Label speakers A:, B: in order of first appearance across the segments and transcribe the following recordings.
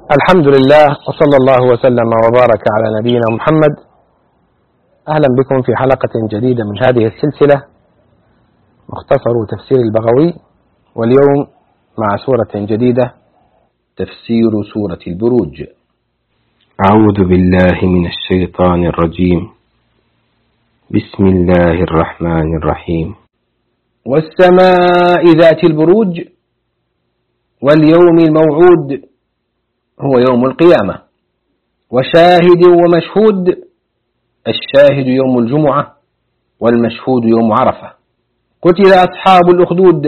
A: الحمد لله، وصلى الله وسلم وبارك على نبينا محمد. أهلا بكم في حلقة جديدة من هذه السلسلة، مختصر تفسير البغوي، واليوم مع سورة جديدة،
B: تفسير سورة البروج.
C: أعوذ بالله من الشيطان الرجيم. بسم الله الرحمن الرحيم.
B: والسماء ذات البروج واليوم الموعود هو يوم القيامة، وشاهد ومشهود. الشاهد يوم الجمعة، والمشهود يوم عرفة. قتل أصحاب الأخدود،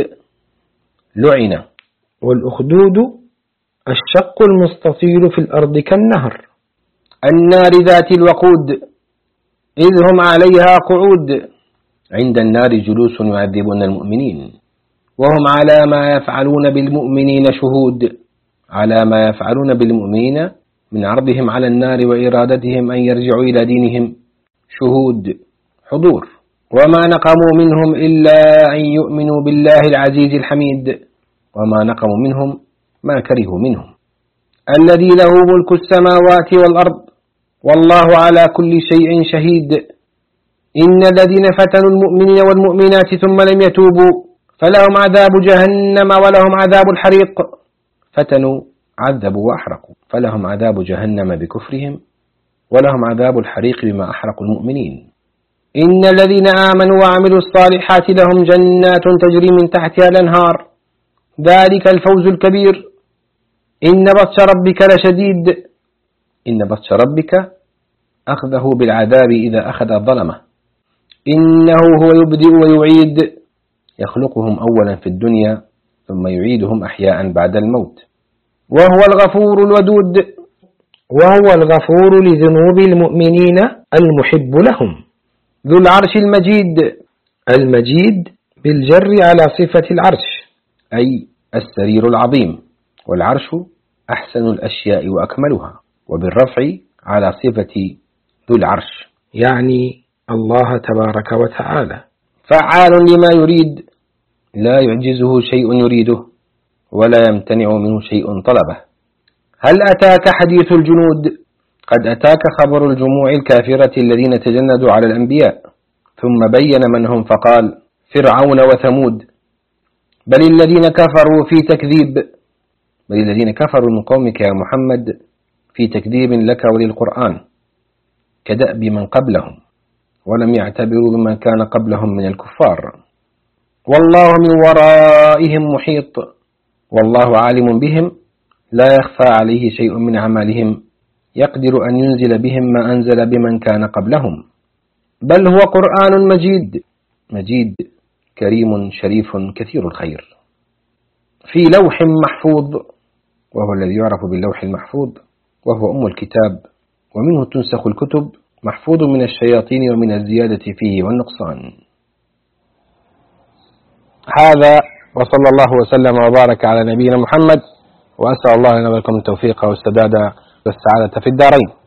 B: لعن.
A: والأخدود الشق المستطيل في الأرض كالنهر.
B: النار ذات الوقود، إذ هم عليها قعود. عند النار جلوس يعذبون المؤمنين، وهم على ما يفعلون بالمؤمنين شهود. على ما يفعلون بالمؤمنين من عرضهم على النار وإرادتهم أن يرجعوا إلى دينهم شهود، حضور. وما نقموا منهم إلا أن يؤمنوا بالله العزيز الحميد. وما نقموا منهم ما كرهوا منهم، الذي له ملك السماوات والأرض، والله على كل شيء شهيد. إن الذين فتنوا المؤمنين والمؤمنات ثم لم يتوبوا فلهم عذاب جهنم ولهم عذاب الحريق. فتنوا عذبوا وأحرقوا، فلهم عذاب جهنم بكفرهم، ولهم عذاب الحريق بما أحرقوا المؤمنين. إن الذين آمنوا وعملوا الصالحات لهم جنات تجري من تحتها الأنهار، ذلك الفوز الكبير. إن بطش ربك لشديد. إن بطش ربك أخذه بالعذاب إذا أخذ الظلمة. إنه هو يبدئ ويعيد، يخلقهم أولا في الدنيا ثم يعيدهم أحياء بعد الموت. وهو الغفور الودود،
A: وهو الغفور لذنوب المؤمنين المحب لهم.
B: ذو العرش المجيد،
A: المجيد بالجر على صفة العرش،
B: أي السرير العظيم، والعرش أحسن الأشياء وأكملها، وبالرفع على صفة ذو العرش،
A: يعني الله تبارك وتعالى.
B: فعال لما يريد، لا يعجزه شيء يريده، ولا يمتنع منه شيء طلبه. هل أتاك حديث الجنود؟ قد أتاك خبر الجموع الكافرة الذين تجندوا على الأنبياء، ثم بين من هم فقال: فرعون وثمود. بل الذين كفروا في تكذيب، بل الذين كفروا من قومك يا محمد في تكذيب لك وللقرآن، كدأب من قبلهم، ولم يعتبروا بمن كان قبلهم من الكفار. والله من ورائهم محيط، والله عالم بهم، لا يخفى عليه شيء من أعمالهم، يقدر أن ينزل بهم ما أنزل بمن كان قبلهم. بل هو قرآن مجيد، مجيد كريم شريف كثير الخير، في لوح محفوظ، وهو الذي يعرف باللوح المحفوظ، وهو أم الكتاب، ومنه تنسخ الكتب، محفوظ من الشياطين ومن الزيادة فيه والنقصان.
A: هذا، وصلى الله وسلم وبارك على نبينا محمد، وأسأل الله لنا ولكم التوفيق والسداد والسعادة في الدارين.